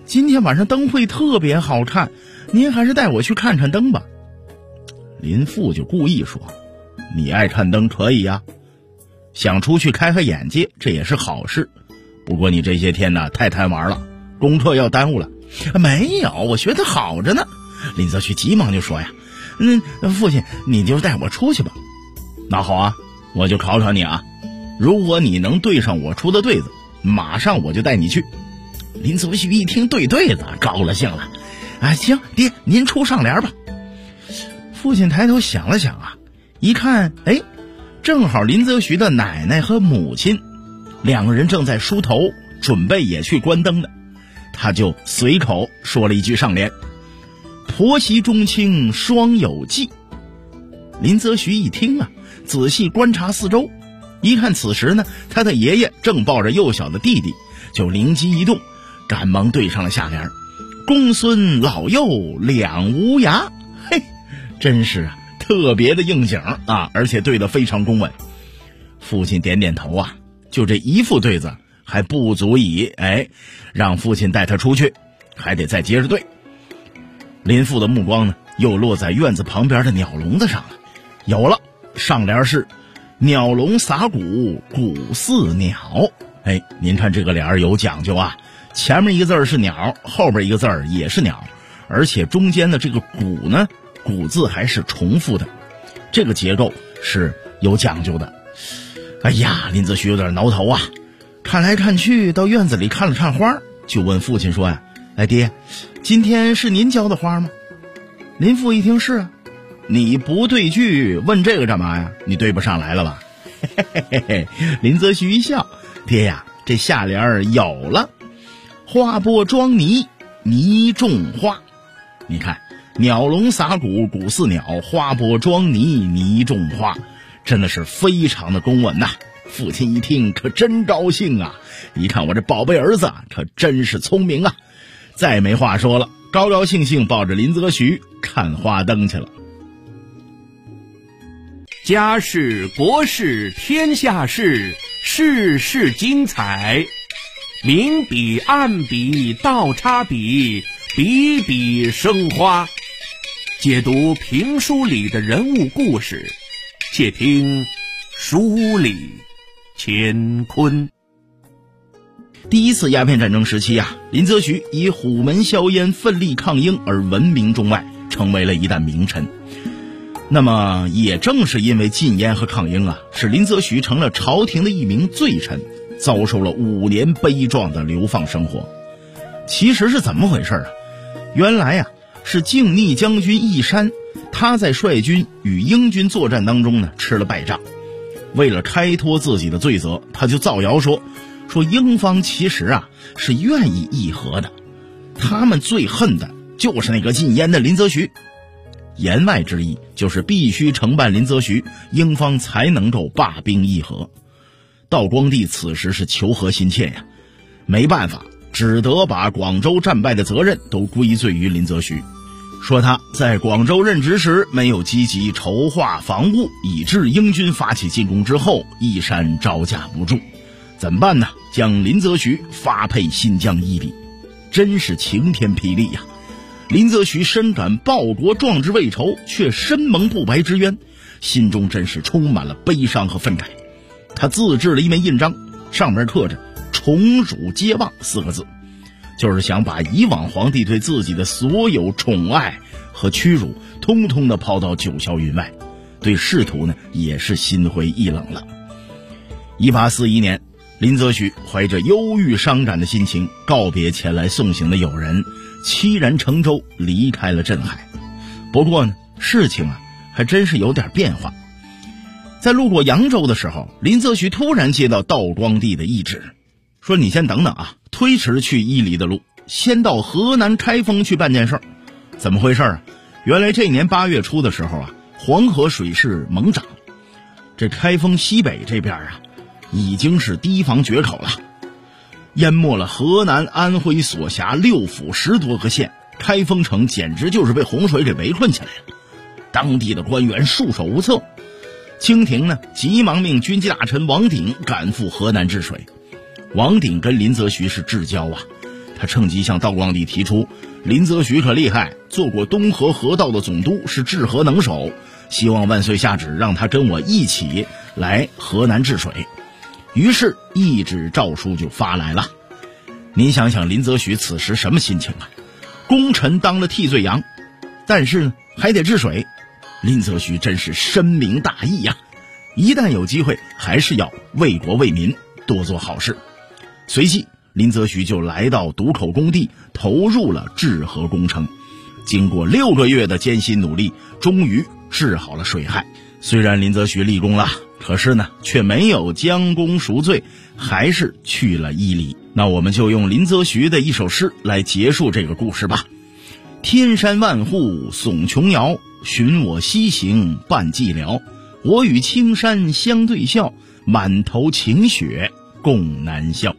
今天晚上灯会特别好看，您还是带我去看看灯吧。林父就故意说，你爱看灯可以呀，想出去开开眼界，这也是好事。不过你这些天呢太贪玩了，功课要耽误了。没有，我学得好着呢。林则徐急忙就说呀，父亲你就带我出去吧。那好啊，我就考考你啊，如果你能对上我出的对子，马上我就带你去。林则徐一听对子，高了兴了。行，爹您出上联吧。父亲抬头想了想啊，一看，正好林则徐的奶奶和母亲两个人正在梳头，准备也去关灯的，他就随口说了一句上联：婆媳中亲双有忌。林则徐一听啊，仔细观察四周，一看此时呢，他的爷爷正抱着幼小的弟弟，就灵机一动，赶忙对上了下联：公孙老幼两无涯。嘿，真是啊，特别的应景啊，而且对得非常公稳。父亲点点头啊，就这一副对子还不足以让父亲带他出去，还得再接着对。林父的目光呢又落在院子旁边的鸟笼子上了。有了，上联是鸟笼撒谷谷似鸟。您看这个联有讲究啊，前面一个字是鸟，后边一个字也是鸟，而且中间的这个谷呢，谷字还是重复的，这个结构是有讲究的。林则徐有点挠头啊，看来看去到院子里看了看花，就问父亲说呀，爹，今天是您浇的花吗？林父一听是啊。你不对句问这个干嘛呀？你对不上来了吧？林则徐一笑，爹呀，这下联有了，花播装泥，泥种花。你看，鸟笼撒谷谷似鸟，花播装泥，泥种花，真的是非常的公稳呐。父亲一听可真高兴啊，一看我这宝贝儿子可真是聪明啊，再没话说了，高高兴兴抱着林则徐看花灯去了。 家事国事天下事，事事精彩，明笔暗笔倒插笔，笔笔生花。解读评书里的人物故事，且听书里乾坤。 第一次鸦片战争时期啊，林则徐以虎门销烟奋力抗英而闻名中外，成为了一代名臣。那么也正是因为禁烟和抗英啊，使林则徐成了朝廷的一名罪臣，遭受了5年悲壮的流放生活。其实是怎么回事啊？原来啊，是靖逆将军义山，他在率军与英军作战当中呢吃了败仗，为了开脱自己的罪责，他就造谣说英方其实啊是愿意议和的，他们最恨的就是那个禁烟的林则徐。言外之意就是必须惩办林则徐，英方才能够罢兵议和。道光帝此时是求和心切呀，没办法，只得把广州战败的责任都归罪于林则徐，说他在广州任职时没有积极筹划防务，以致英军发起进攻之后，义山招架不住。怎么办呢？将林则徐发配新疆伊犁，真是晴天霹雳呀！林则徐深感报国壮志未酬，却身蒙不白之冤，心中真是充满了悲伤和愤慨。他自制了一面印章，上面刻着宠辱皆忘4个字，就是想把以往皇帝对自己的所有宠爱和屈辱通通的抛到九霄云外，对仕途呢也是心灰意冷了。1841年，林则徐怀着忧郁伤感的心情告别前来送行的友人，凄然乘舟离开了镇海。不过呢，事情啊还真是有点变化。在路过扬州的时候，林则徐突然接到道光帝的懿旨，说你先等等啊，推迟去伊犁的路，先到河南开封去办件事儿。怎么回事啊？原来这年8月初的时候啊，黄河水势猛涨，这开封西北这边啊已经是堤防决口了，淹没了河南、安徽所辖6府10多个县，开封城简直就是被洪水给围困起来了。当地的官员束手无策，清廷呢急忙命军机大臣王鼎赶赴河南治水。王鼎跟林则徐是至交啊， 他趁机向道光帝提出，林则徐可厉害，做过东河河道的总督，是治河能手，希望万岁下旨让他跟我一起来河南治水。于是一纸诏书就发来了。您想想林则徐此时什么心情啊？功臣当了替罪羊，但是呢还得治水，林则徐真是深明大义呀，一旦有机会还是要为国为民多做好事。随即林则徐就来到渡口工地，投入了治河工程。经过6个月的艰辛努力，终于治好了水害。虽然林则徐立功了，可是呢却没有将功赎罪，还是去了伊犁。那我们就用林则徐的一首诗来结束这个故事吧。天山万户耸琼瑶，寻我西行伴寂寥。我与青山相对笑，满头晴雪共南笑。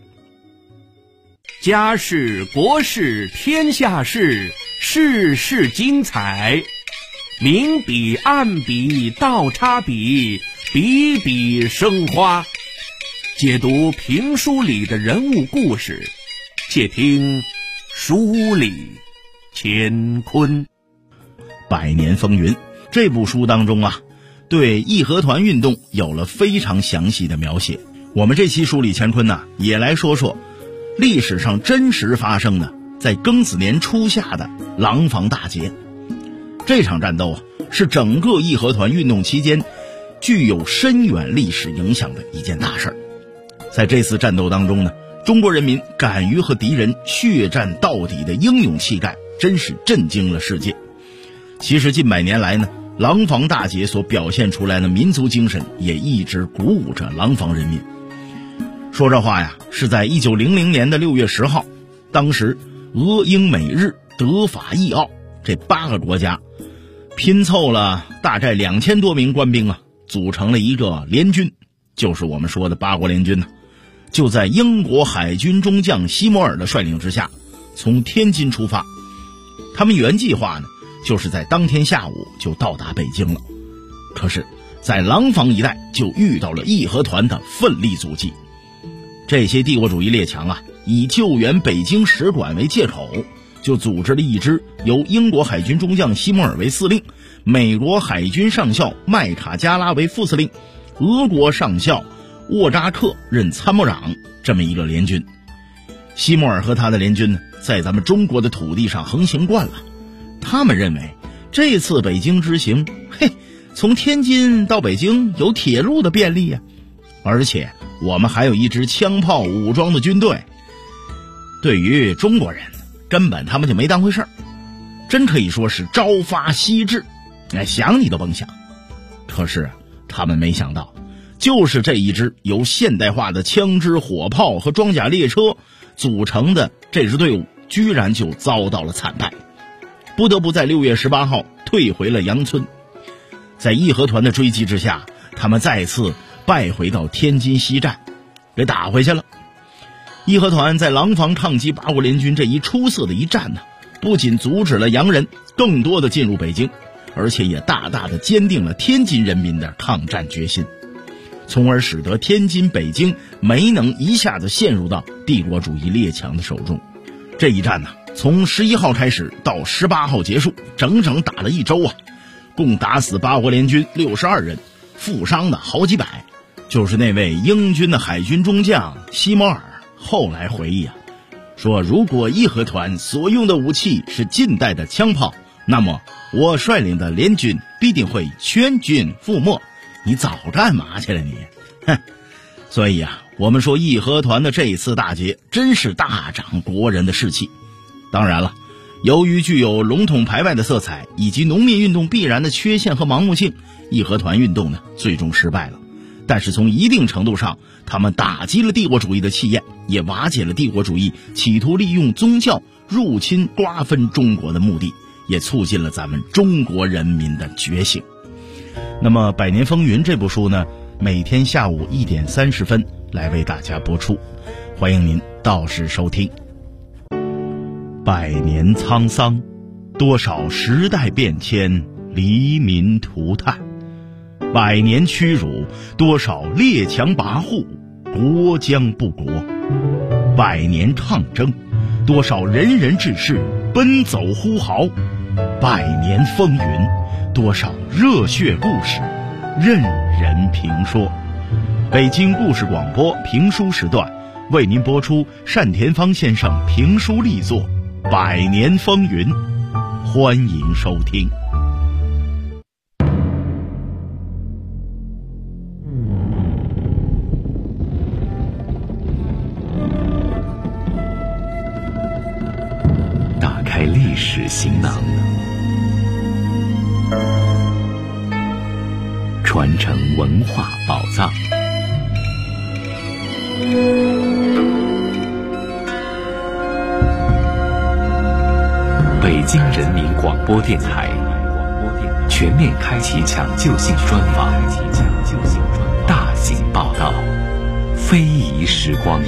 家事国事天下事，事事精彩。明笔暗笔倒插笔，笔笔生花。解读评书里的人物故事，且听书里乾坤。 百年风云这部书当中啊，对义和团运动有了非常详细的描写。我们这期书里乾坤也来说说历史上真实发生的在庚子年初夏的廊坊大捷。这场战斗是整个义和团运动期间具有深远历史影响的一件大事。在这次战斗当中呢，中国人民敢于和敌人血战到底的英勇气概真是震惊了世界。其实近百年来呢，廊坊大捷所表现出来的民族精神也一直鼓舞着廊坊人民。说这话是在1900年的6月10号，当时俄英美日德法意奥这8个国家拼凑了大概2000多名官兵组成了一个联军，就是我们说的八国联军就在英国海军中将西摩尔的率领之下，从天津出发。他们原计划就是在当天下午就到达北京了。可是在廊坊一带就遇到了义和团的奋力阻击。这些帝国主义列强以救援北京使馆为借口，就组织了一支由英国海军中将西摩尔为司令，美国海军上校麦卡加拉为副司令，俄国上校沃扎克任参谋长，这么一个联军。西摩尔和他的联军在咱们中国的土地上横行惯了，他们认为这次北京之行，从天津到北京有铁路的便利而且我们还有一支枪炮武装的军队。对于中国人根本他们就没当回事儿，真可以说是朝发夕至，想你都甭想。可是他们没想到，就是这一支由现代化的枪支火炮和装甲列车组成的这支队伍，居然就遭到了惨败，不得不在6月18号退回了杨村。在义和团的追击之下，他们再次败回到天津西站，给打回去了。义和团在廊坊抗击八国联军这一出色的一战不仅阻止了洋人更多的进入北京，而且也大大的坚定了天津人民的抗战决心，从而使得天津、北京没能一下子陷入到帝国主义列强的手中。这一战从11号开始到18号结束，整整打了1周共打死八国联军62人，负伤的好几百。就是那位英军的海军中将西摩尔后来回忆说，如果义和团所用的武器是近代的枪炮，那么我率领的联军必定会全军覆没。你早干嘛去了你？所以我们说义和团的这一次大捷真是大长国人的士气。当然了，由于具有笼统排外的色彩以及农民运动必然的缺陷和盲目性，义和团运动最终失败了。但是从一定程度上，他们打击了帝国主义的气焰，也瓦解了帝国主义企图利用宗教入侵瓜分中国的目的，也促进了咱们中国人民的觉醒。那么《百年风云》这部书每天下午1点30分来为大家播出，欢迎您到时收听。百年沧桑，多少时代变迁，黎民涂炭；百年屈辱，多少列强跋扈，国将不国；百年抗争， 多少仁人志士奔走呼号，百年风云，多少热血故事任人评说。北京故事广播评书时段为您播出单田芳先生评书力作《百年风云》，欢迎收听。 打开历史行囊，传承文化宝藏。北京人民广播电台全面开启抢救性专访，大型报道，非遗时光。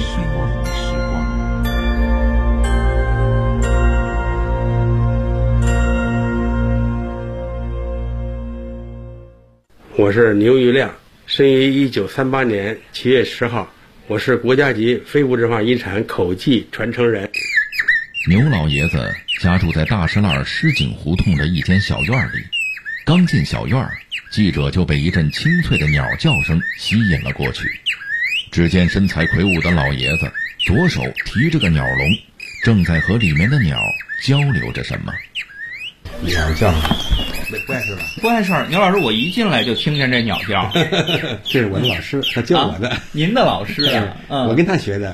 我是牛玉亮，生于1938年7月10号，我是国家级非物质文化遗产口技传承人。 牛老爷子家住在大石栏石井胡同的一间小院里，刚进小院，记者就被一阵清脆的鸟叫声吸引了过去。只见身材魁梧的老爷子左手提着个鸟笼，正在和里面的鸟交流着什么。 鸟叫，不碍事吧？ 不碍事儿。牛老师，我一进来就听见这鸟叫。 这是我的老师，他教我的。 您的老师啊？ 我跟他学的。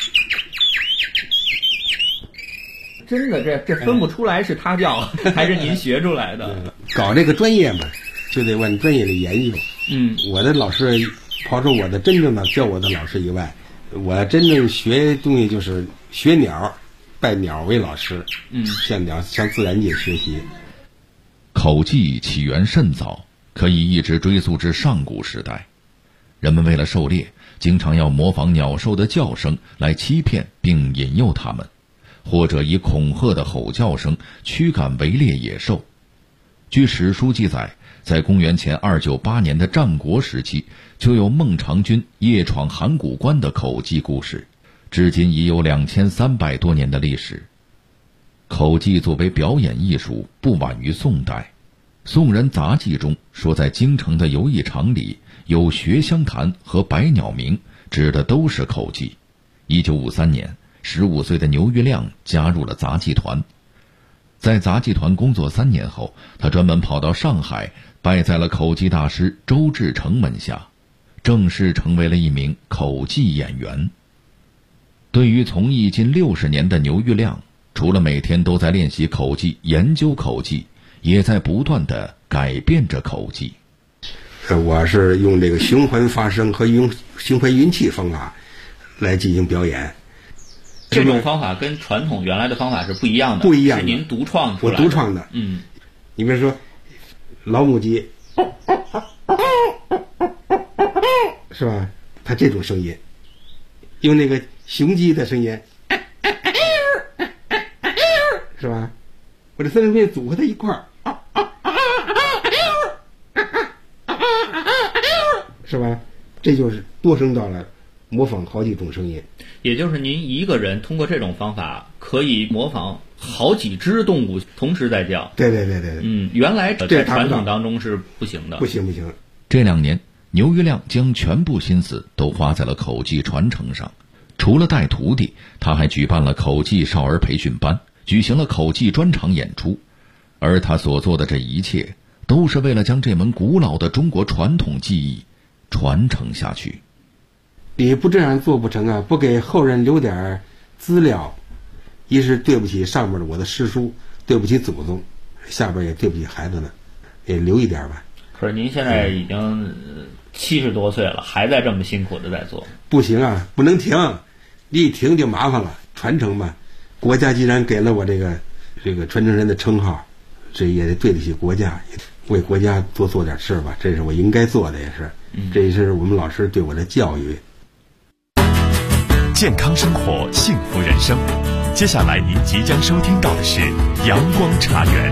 真的，这分不出来是他叫还是您学出来的。 搞这个专业嘛，就得往专业里研究。我的老师，刨除我的真正的教我的老师以外，我真正学东西就是学鸟，拜鸟为老师。向自然界学习。 口技起源甚早，可以一直追溯至上古时代。人们为了狩猎，经常要模仿鸟兽的叫声来欺骗并引诱它们，或者以恐吓的吼叫声驱赶围猎野兽。据史书记载，在公元前298年的战国时期，就有孟尝君夜闯函谷关的口技故事，至今已有2300多年的历史。口技作为表演艺术，不晚于宋代。宋人杂记中说，在京城的游艺场里有学香坛和百鸟鸣，指的都是口技。1953年，15岁的牛玉亮加入了杂技团。在杂技团工作3年后，他专门跑到上海，拜在了口技大师周志成门下，正式成为了一名口技演员。对于从艺近60年的牛玉亮，除了每天都在练习口技、研究口技，也在不断地改变着口技。 我是用这个循环发声和用循环运气方法来进行表演。 这种方法跟传统原来的方法是不一样的。 不一样的， 是您独创出来的。 我独创的。你比如说老母鸡，是吧？它这种声音，用那个雄鸡的声音，是吧？我这三种声音组合在一块儿，是吧？这就是多声道了，模仿好几种声音。 也就是您一个人通过这种方法可以模仿好几只动物同时在叫。 对。 原来在传统当中是不行的。 不行。 这2年，牛玉亮将全部心思都花在了口技传承上。除了带徒弟，他还举办了口技少儿培训班，举行了口技专场演出。而他所做的这一切，都是为了将这门古老的中国传统技艺传承下去。 你不这样做不成啊！不给后人留点资料，一是对不起上面的我的师叔，对不起祖宗，下边也对不起孩子们，也留一点吧。 可是您现在已经70多岁了，还在这么辛苦的在做。 不行啊，不能停，你一停就麻烦了。传承嘛，国家既然给了我这个传承人的称号，这也得对得起国家，为国家多做点事吧，这是我应该做的，也是，这也是我们老师对我的教育。 健康生活，幸福人生。接下来您即将收听到的是阳光茶园。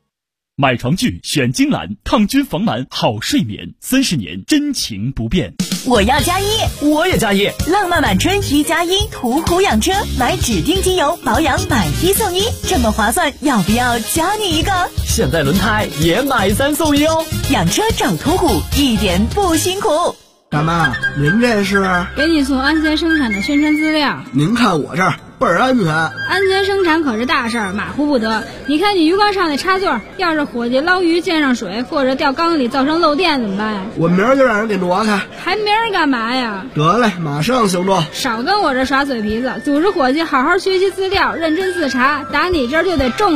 买床具选精兰，抗菌防螨好睡眠，30年真情不变。 我要加一， 我也加一。 浪漫满春1+1途虎养车，买指定机油保养买1送1，这么划算，要不要加你一个？ 现在轮胎也买3送1哦。 养车找途虎，一点不辛苦。 大妈，您这是？ 给你送安全生产的宣传资料。 您看我这儿倍儿安全。 安全生产可是大事儿，马虎不得。你看你鱼缸上的插座，要是伙计捞鱼溅上水，或者掉缸里造成漏电怎么办呀？ 我明儿就让人给挪开。 还明儿干嘛呀？ 得嘞，马上行动。 少跟我这耍嘴皮子，组织伙计好好学习资料，认真自查，打你这儿就得重